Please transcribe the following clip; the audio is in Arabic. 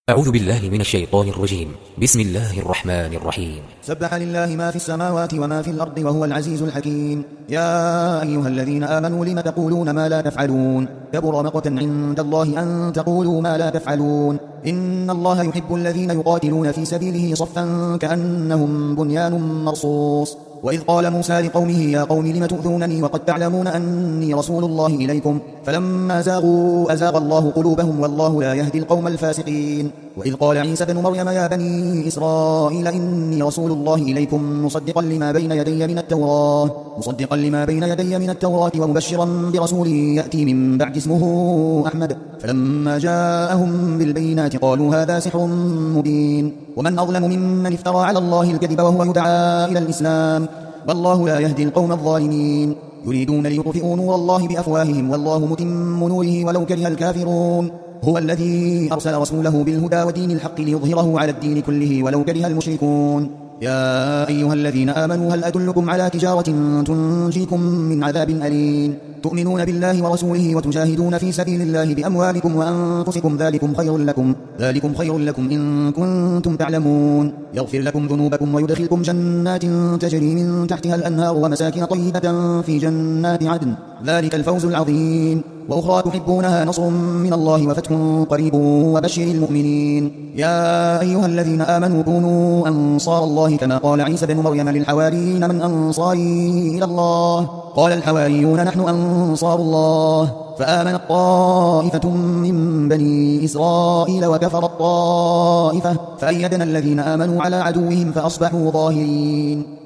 أعوذ بالله من الشيطان الرجيم. بسم الله الرحمن الرحيم. سبح لله ما في السماوات وما في الأرض وهو العزيز الحكيم. يا أيها الذين آمنوا لم تقولون ما لا تفعلون؟ كبر مقتا عند الله أن تقولوا ما لا تفعلون. إن الله يحب الذين يقاتلون في سبيله صفا كأنهم بنيان مرصوص. وإذ قال موسى لقومه يا قوم لم تؤذونني وقد تعلمون أني رسول الله إليكم فلما زاغوا أزاغ الله قلوبهم والله لا يهدي القوم الفاسقين. وإذ قال عيسى بن مريم يا بني إسرائيل إني رسول الله إليكم مصدقا لما بين يدي من التوراة ومبشرا برسول يأتي من بعد اسمه أحمد. فلما جاءهم بالبينات قالوا هذا سحر مبين. ومن أظلم ممن افترى على الله الكذب وهو يدعى إلى الإسلام والله لا يهدي القوم الظالمين. يريدون ليطفئوا نور الله بأفواههم والله متم نوره ولو كره الكافرون. هو الذي أرسل رسوله بالهدى ودين الحق ليظهره على الدين كله ولو كره المشركون. يا أيها الذين آمنوا هل أدلكم على تجارة تنجيكم من عذاب أليم تؤمنون بالله ورسوله وتجاهدون في سبيل الله بأموالكم وأنفسكم ذلكم خير لكم إن كنتم تعلمون. يغفر لكم ذنوبكم ويدخلكم جنات تجري من تحتها الأنهار ومساكن طيبة في جنات عدن ذلك الفوز العظيم. وأخرى تحبونها نصر من الله وفتح قريب وبشر المؤمنين. يا أيها الذين آمنوا كونوا أنصار الله كما قال عيسى بن مريم للحواريين من أنصاري إلى الله قال الحواريون نحن أنصار الله. فآمنت طائفة من بني إسرائيل وكفرت طائفة فأيدنا الذين آمنوا على عدوهم فأصبحوا ظاهرين.